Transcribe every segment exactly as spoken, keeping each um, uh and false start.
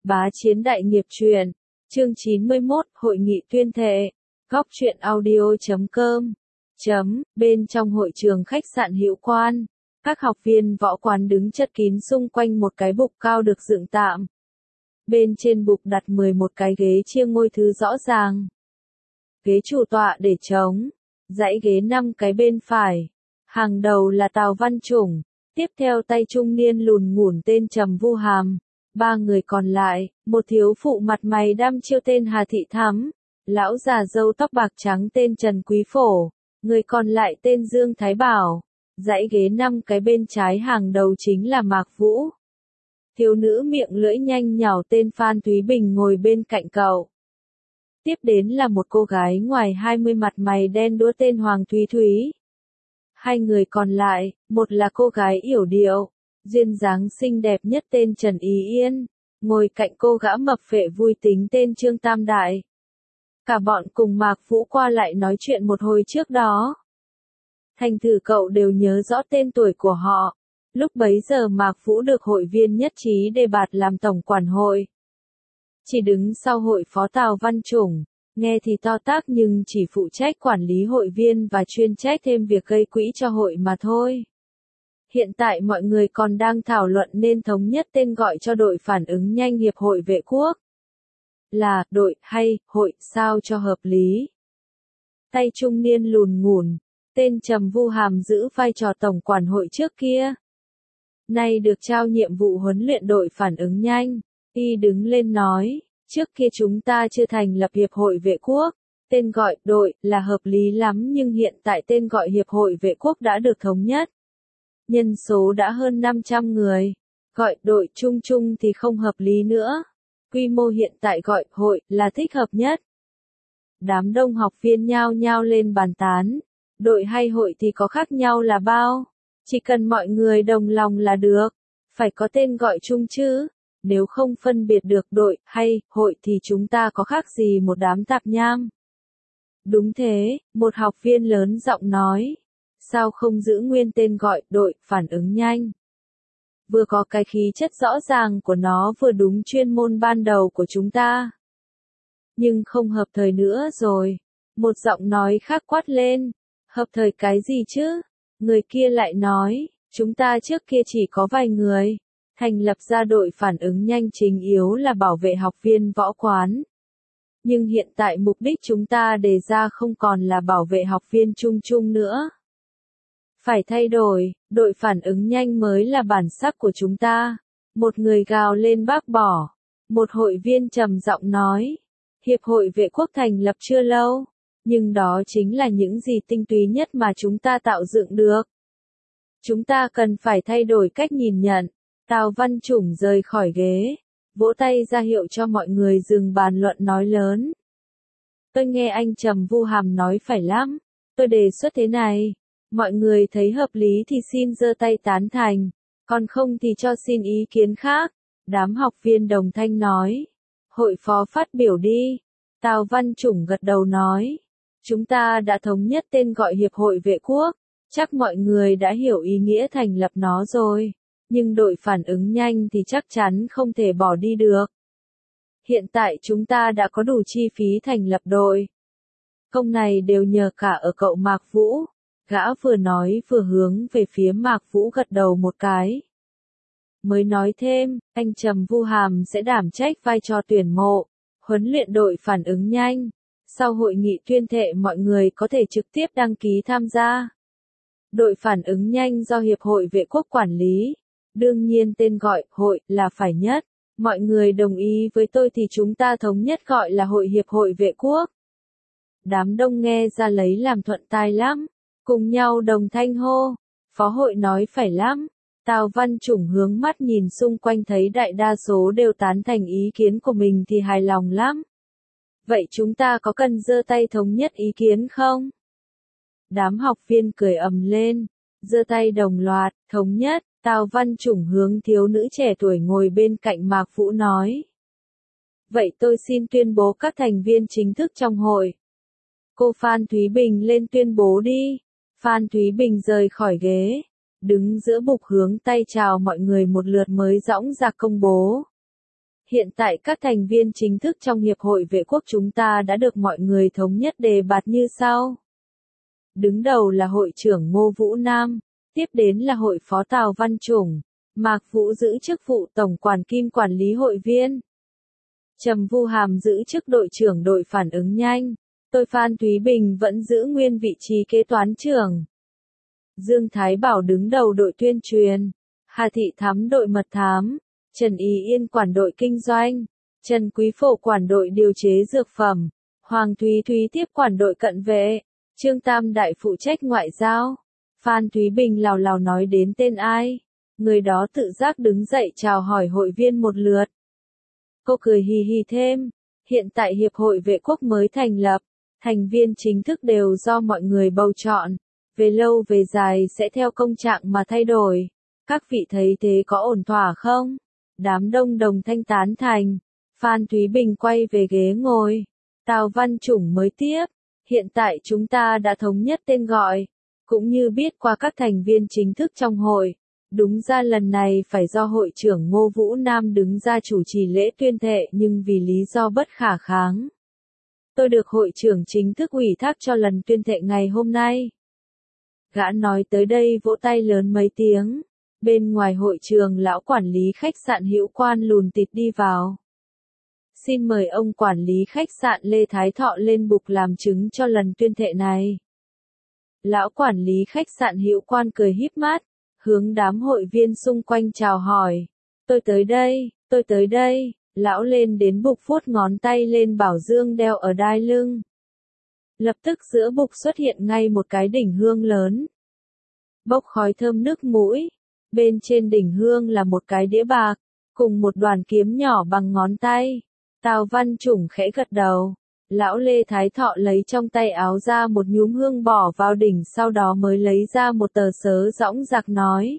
Bá Chiến Đại Nghiệp Truyện, chương chín mươi mốt, Hội nghị tuyên thệ, góc truyện audio chấm com, chấm, bên trong hội trường khách sạn Hữu Quan, các học viên võ quán đứng chật kín xung quanh một cái bục cao được dựng tạm. Bên trên bục đặt mười một cái ghế chia ngôi thứ rõ ràng. Ghế chủ tọa để trống, dãy ghế năm cái bên phải. Hàng đầu là Tào Văn Chủng, tiếp theo tay trung niên lùn ngủn tên Trầm Vu Hàm. Ba người còn lại, một thiếu phụ mặt mày đăm chiêu tên Hà Thị Thắm, lão già râu tóc bạc trắng tên Trần Quý Phổ, người còn lại tên Dương Thái Bảo. Dãy ghế năm cái bên trái hàng đầu chính là Mạc Vũ. Thiếu nữ miệng lưỡi nhanh nhảu tên Phan Thúy Bình ngồi bên cạnh cậu. Tiếp đến là một cô gái ngoài hai mươi mặt mày đen đúa tên Hoàng Thúy Thúy. Hai người còn lại, một là cô gái yểu điệu, duyên dáng xinh đẹp nhất tên Trần Ý Yên, ngồi cạnh cô gã mập phệ vui tính tên Trương Tam Đại. Cả bọn cùng Mạc Vũ qua lại nói chuyện một hồi trước đó. Thành thử cậu đều nhớ rõ tên tuổi của họ. Lúc bấy giờ Mạc Vũ được hội viên nhất trí đề bạt làm tổng quản hội. Chỉ đứng sau hội phó Tào Văn Chủng, nghe thì to tác nhưng chỉ phụ trách quản lý hội viên và chuyên trách thêm việc gây quỹ cho hội mà thôi. Hiện tại mọi người còn đang thảo luận nên thống nhất tên gọi cho đội phản ứng nhanh Hiệp hội Vệ quốc. Là đội hay hội sao cho hợp lý. Tay trung niên lùn ngủn, tên Trầm Vu Hàm giữ vai trò tổng quản hội trước kia. Nay được trao nhiệm vụ huấn luyện đội phản ứng nhanh, y đứng lên nói, trước kia chúng ta chưa thành lập Hiệp hội Vệ quốc, tên gọi đội là hợp lý lắm nhưng hiện tại tên gọi Hiệp hội Vệ quốc đã được thống nhất. Nhân số đã hơn năm trăm người, gọi đội chung chung thì không hợp lý nữa. Quy mô hiện tại gọi hội là thích hợp nhất. Đám đông học viên nhao nhao lên bàn tán, đội hay hội thì có khác nhau là bao, chỉ cần mọi người đồng lòng là được, phải có tên gọi chung chứ, nếu không phân biệt được đội hay hội thì chúng ta có khác gì một đám tạp nham. Đúng thế, một học viên lớn giọng nói. Sao không giữ nguyên tên gọi đội phản ứng nhanh? Vừa có cái khí chất rõ ràng của nó vừa đúng chuyên môn ban đầu của chúng ta. Nhưng không hợp thời nữa rồi. Một giọng nói khác quát lên. Hợp thời cái gì chứ? Người kia lại nói, chúng ta trước kia chỉ có vài người. Thành lập ra đội phản ứng nhanh chính yếu là bảo vệ học viên võ quán. Nhưng hiện tại mục đích chúng ta đề ra không còn là bảo vệ học viên chung chung nữa. Phải thay đổi, đội phản ứng nhanh mới là bản sắc của chúng ta. Một người gào lên bác bỏ. Một hội viên trầm giọng nói. Hiệp hội Vệ quốc thành lập chưa lâu, nhưng đó chính là những gì tinh túy nhất mà chúng ta tạo dựng được. Chúng ta cần phải thay đổi cách nhìn nhận. Tào Văn Chủng rời khỏi ghế, vỗ tay ra hiệu cho mọi người dừng bàn luận nói lớn. Tôi nghe anh Trầm Vu Hàm nói phải lắm. Tôi đề xuất thế này. Mọi người thấy hợp lý thì xin giơ tay tán thành, còn không thì cho xin ý kiến khác. Đám học viên đồng thanh nói. Hội phó phát biểu đi. Tào Văn Chủng gật đầu nói. Chúng ta đã thống nhất tên gọi Hiệp hội Vệ quốc, chắc mọi người đã hiểu ý nghĩa thành lập nó rồi, nhưng đội phản ứng nhanh thì chắc chắn không thể bỏ đi được. Hiện tại chúng ta đã có đủ chi phí thành lập đội. Công này đều nhờ cả ở cậu Mạc Vũ. Gã vừa nói vừa hướng về phía Mạc Vũ gật đầu một cái. Mới nói thêm, anh Trầm Vu Hàm sẽ đảm trách vai trò tuyển mộ, huấn luyện đội phản ứng nhanh. Sau hội nghị tuyên thệ mọi người có thể trực tiếp đăng ký tham gia. Đội phản ứng nhanh do Hiệp hội Vệ quốc quản lý. Đương nhiên tên gọi hội là phải nhất. Mọi người đồng ý với tôi thì chúng ta thống nhất gọi là Hội Hiệp hội Vệ quốc. Đám đông nghe ra lấy làm thuận tai lắm. Cùng nhau đồng thanh hô, phó hội nói phải lắm. Tào Văn Chủng hướng mắt nhìn xung quanh thấy đại đa số đều tán thành ý kiến của mình thì hài lòng lắm. Vậy chúng ta có cần giơ tay thống nhất ý kiến không? Đám học viên cười ầm lên, giơ tay đồng loạt, thống nhất. Tào Văn Chủng hướng thiếu nữ trẻ tuổi ngồi bên cạnh Mạc Vũ nói. Vậy tôi xin tuyên bố các thành viên chính thức trong hội. Cô Phan Thúy Bình lên tuyên bố đi. Phan Thúy Bình rời khỏi ghế, đứng giữa bục hướng tay chào mọi người một lượt mới dõng dạc công bố. hiện tại các thành viên chính thức trong Hiệp hội Vệ quốc chúng ta đã được mọi người thống nhất đề bạt như sau. Đứng đầu là hội trưởng Ngô Vũ Nam, tiếp đến là hội phó Tào Văn Chủng, Mạc Vũ giữ chức vụ tổng quản kim quản lý hội viên. Trầm Vu Hàm giữ chức đội trưởng đội phản ứng nhanh, tôi Phan Thúy Bình vẫn giữ nguyên vị trí kế toán trưởng. Dương Thái Bảo đứng đầu đội tuyên truyền, Hà Thị Thắm đội mật thám, Trần Ý Yên quản đội kinh doanh, Trần Quý Phổ quản đội điều chế dược phẩm, Hoàng Thúy Thúy tiếp quản đội cận vệ, Trương Tam Đại phụ trách ngoại giao. Phan Thúy Bình lào lào nói đến tên ai, người đó tự giác đứng dậy chào hỏi hội viên một lượt. Cô cười hì hì thêm, hiện tại Hiệp hội Vệ quốc mới thành lập, thành viên chính thức đều do mọi người bầu chọn, về lâu về dài sẽ theo công trạng mà thay đổi. Các vị thấy thế có ổn thỏa không? Đám đông đồng thanh tán thành. Phan Thúy Bình quay về ghế ngồi. Tào Văn Chủng mới tiếp. Hiện tại chúng ta đã thống nhất tên gọi, cũng như biết qua các thành viên chính thức trong hội. Đúng ra lần này phải do hội trưởng Ngô Vũ Nam đứng ra chủ trì lễ tuyên thệ, nhưng vì lý do bất khả kháng, tôi được hội trưởng chính thức ủy thác cho lần tuyên thệ ngày hôm nay. Gã nói tới đây vỗ tay lớn mấy tiếng. Bên ngoài hội trường lão quản lý khách sạn Hữu Quan lùn tịt đi vào. Xin mời ông quản lý khách sạn Lê Thái Thọ lên bục làm chứng cho lần tuyên thệ này. Lão quản lý khách sạn Hữu Quan cười híp mắt, hướng đám hội viên xung quanh chào hỏi. Tôi tới đây, tôi tới đây. Lão lên đến bục vuốt ngón tay lên bảo dương đeo ở đai lưng. Lập tức giữa bục xuất hiện ngay một cái đỉnh hương lớn. Bốc khói thơm nước mũi. Bên trên đỉnh hương là một cái đĩa bạc, cùng một đoàn kiếm nhỏ bằng ngón tay. Tào Văn Chủng khẽ gật đầu. Lão Lê Thái Thọ lấy trong tay áo ra một nhúm hương bỏ vào đỉnh, sau đó mới lấy ra một tờ sớ dõng dạc nói.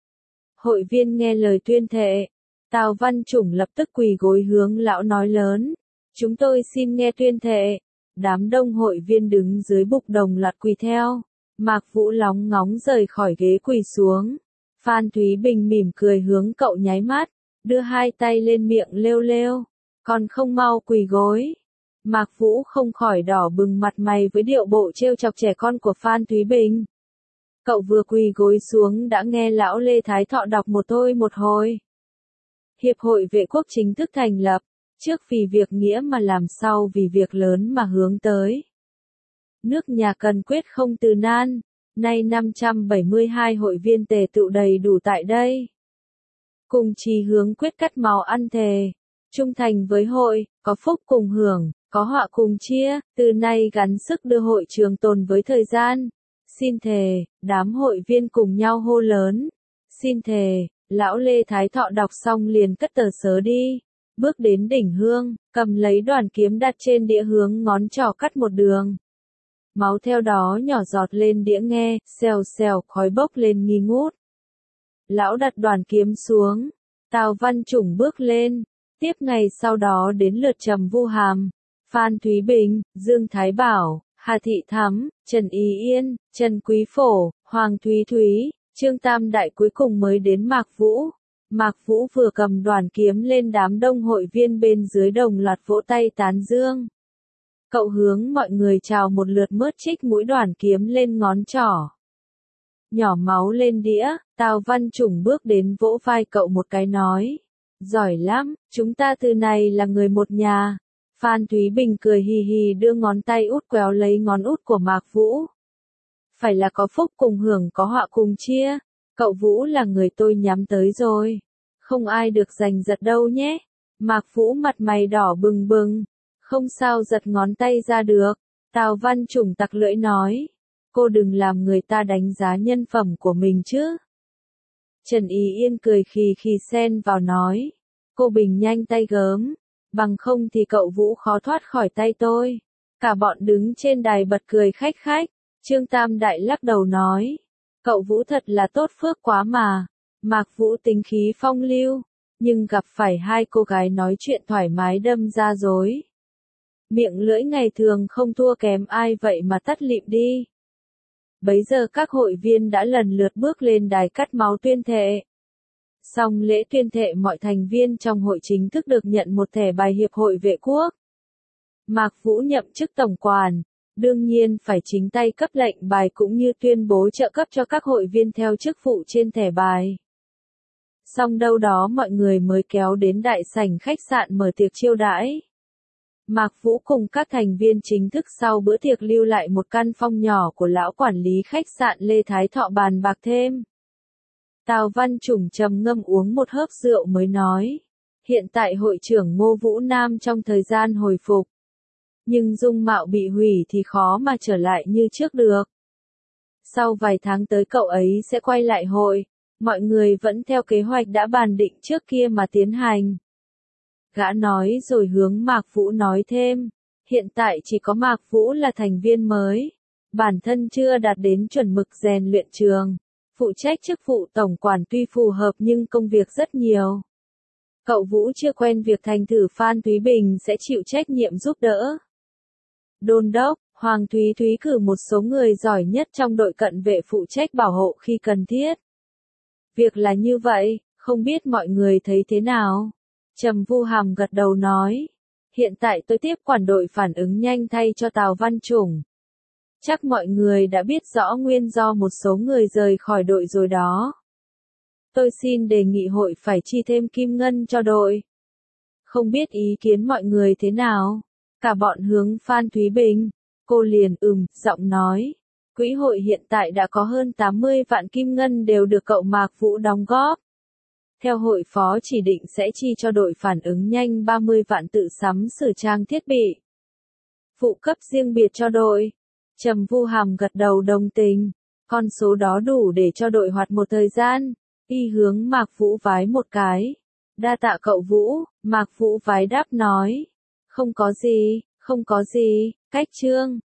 Hội viên nghe lời tuyên thệ. Tào Văn Chủng lập tức quỳ gối hướng lão nói lớn. Chúng tôi xin nghe tuyên thệ. Đám đông hội viên đứng dưới bục đồng loạt quỳ theo. Mạc Vũ lóng ngóng rời khỏi ghế quỳ xuống. Phan Thúy Bình mỉm cười hướng cậu nháy mắt, đưa hai tay lên miệng lêu lêu. Còn không mau quỳ gối. Mạc Vũ không khỏi đỏ bừng mặt mày với điệu bộ trêu chọc trẻ con của Phan Thúy Bình. Cậu vừa quỳ gối xuống đã nghe lão Lê Thái Thọ đọc một thôi một hồi. Hiệp hội Vệ quốc chính thức thành lập, trước vì việc nghĩa mà làm, sau vì việc lớn mà hướng tới. Nước nhà cần quyết không từ nan. Nay năm trăm bảy mươi hai hội viên tề tựu đầy đủ tại đây. Cùng chí hướng quyết cắt máu ăn thề. Trung thành với hội, có phúc cùng hưởng, có họa cùng chia, từ nay gắn sức đưa hội trường tồn với thời gian. Xin thề, đám hội viên cùng nhau hô lớn. Xin thề, lão Lê Thái Thọ đọc xong liền cất tờ sớ đi. Bước đến đỉnh hương, cầm lấy đoàn kiếm đặt trên đĩa hướng ngón trỏ cắt một đường. Máu theo đó nhỏ giọt lên đĩa nghe, xèo xèo khói bốc lên nghi ngút. Lão đặt đoàn kiếm xuống, Tào Văn Chủng bước lên, tiếp ngày sau đó đến lượt Trầm Vu Hàm, Phan Thúy Bình, Dương Thái Bảo, Hà Thị Thắm, Trần Ý Yên, Trần Quý Phổ, Hoàng Thúy Thúy, Trương Tam Đại, cuối cùng mới đến Mạc Vũ. Mạc Vũ vừa cầm đoàn kiếm lên, đám đông hội viên bên dưới đồng loạt vỗ tay tán dương. Cậu hướng mọi người chào một lượt mớt trích mũi đoàn kiếm lên ngón trỏ. Nhỏ máu lên đĩa, Tào Văn Chủng bước đến vỗ vai cậu một cái nói. Giỏi lắm, chúng ta từ này là người một nhà. Phan Thúy Bình cười hì hì đưa ngón tay út quéo lấy ngón út của Mạc Vũ. Phải là có phúc cùng hưởng, có họa cùng chia. Cậu Vũ là người tôi nhắm tới rồi. Không ai được giành giật đâu nhé. Mạc Vũ mặt mày đỏ bừng bừng. Không sao giật ngón tay ra được. Tào Văn Chủng tặc lưỡi nói. Cô đừng làm người ta đánh giá nhân phẩm của mình chứ. Trần Ý Yên cười khì khì xen vào nói. Cô Bình nhanh tay gớm. Bằng không thì cậu Vũ khó thoát khỏi tay tôi. Cả bọn đứng trên đài bật cười khách khách. Trương Tam Đại lắc đầu nói. Cậu Vũ thật là tốt phước quá mà. Mạc Vũ tính khí phong lưu. Nhưng gặp phải hai cô gái nói chuyện thoải mái đâm ra dối. Miệng lưỡi ngày thường không thua kém ai vậy mà tắt lịm đi. Bấy giờ các hội viên đã lần lượt bước lên đài cắt máu tuyên thệ. Xong lễ tuyên thệ mọi thành viên trong hội chính thức được nhận một thẻ bài Hiệp hội Vệ quốc. Mạc Vũ nhậm chức tổng quản, đương nhiên phải chính tay cấp lệnh bài cũng như tuyên bố trợ cấp cho các hội viên theo chức vụ trên thẻ bài. Xong đâu đó mọi người mới kéo đến đại sảnh khách sạn mở tiệc chiêu đãi. Mạc Vũ cùng các thành viên chính thức sau bữa tiệc lưu lại một căn phòng nhỏ của lão quản lý khách sạn Lê Thái Thọ bàn bạc thêm. Tào Văn Chủng trầm ngâm uống một hớp rượu mới nói. Hiện tại hội trưởng Ngô Vũ Nam trong thời gian hồi phục. Nhưng dung mạo bị hủy thì khó mà trở lại như trước được. Sau vài tháng tới cậu ấy sẽ quay lại hội. Mọi người vẫn theo kế hoạch đã bàn định trước kia mà tiến hành. Gã nói rồi hướng Mạc Vũ nói thêm. Hiện tại chỉ có Mạc Vũ là thành viên mới. Bản thân chưa đạt đến chuẩn mực rèn luyện trường. Phụ trách chức vụ tổng quản tuy phù hợp nhưng công việc rất nhiều. Cậu Vũ chưa quen việc thành thử Phan Thúy Bình sẽ chịu trách nhiệm giúp đỡ. Đôn đốc, Hoàng Thúy Thúy cử một số người giỏi nhất trong đội cận vệ phụ trách bảo hộ khi cần thiết. Việc là như vậy, không biết mọi người thấy thế nào? Trầm Vu Hàm gật đầu nói. Hiện tại tôi tiếp quản đội phản ứng nhanh thay cho Tào Văn Chủng. Chắc mọi người đã biết rõ nguyên do một số người rời khỏi đội rồi đó. Tôi xin đề nghị hội phải chi thêm kim ngân cho đội. Không biết ý kiến mọi người thế nào? Cả bọn hướng Phan Thúy Bình. Cô liền ừm, giọng nói. Quỹ hội hiện tại đã có hơn tám mươi vạn kim ngân đều được cậu Mạc Vũ đóng góp. Theo hội phó chỉ định sẽ chi cho đội phản ứng nhanh ba mươi vạn tự sắm sửa trang thiết bị. Phụ cấp riêng biệt cho đội. Trầm Vu Hàm gật đầu đồng tình. Con số đó đủ để cho đội hoạt một thời gian. Y hướng Mạc Vũ vái một cái. Đa tạ cậu Vũ, Mạc Vũ vái đáp nói. Không có gì, không có gì, cách trương.